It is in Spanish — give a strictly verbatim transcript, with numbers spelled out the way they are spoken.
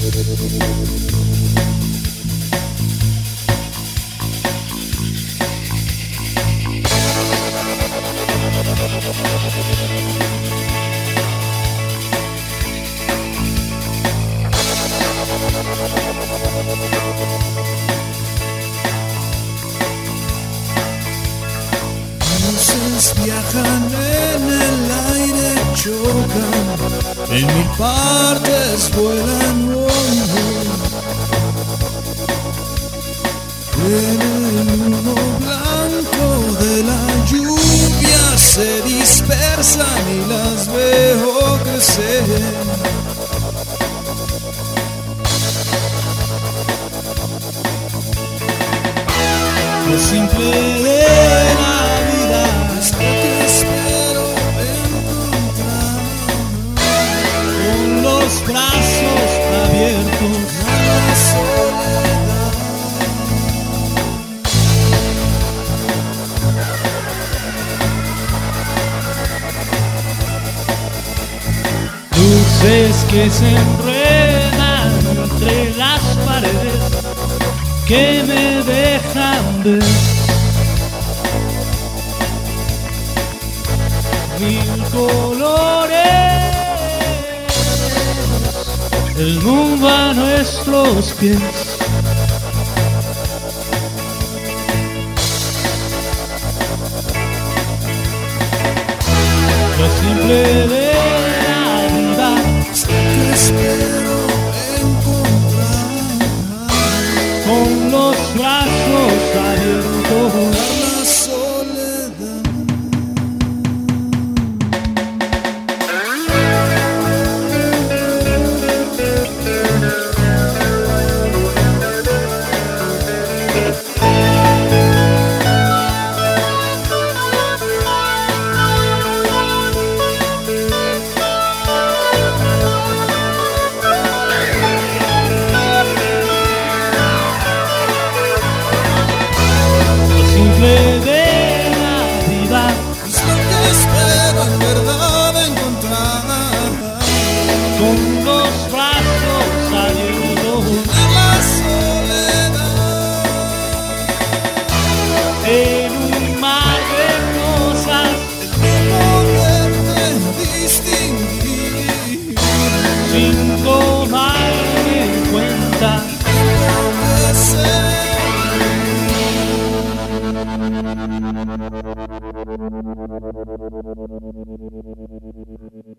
Luces viajan en el aire, chocan, en mil partes vuelan. Oh, oh. En el humo blanco de la lluvia se dispersan y las veo crecer. Lo simple de la vida es lo que espero encontrar, con los brazos abiertos a la soledad. Luces que se enredan entre las paredes que me dejan ver mil colores, el mundo a nuestros pies. Lo simple de la vida es lo que espero encontrar, con los brazos abiertos a la soledad. De la vida es lo que espero en verdad encontrar, con los brazos abiertos a la soledad, en un mar de cosas el poderte distinguir, sin tomar en cuenta lo que sé. Thank you.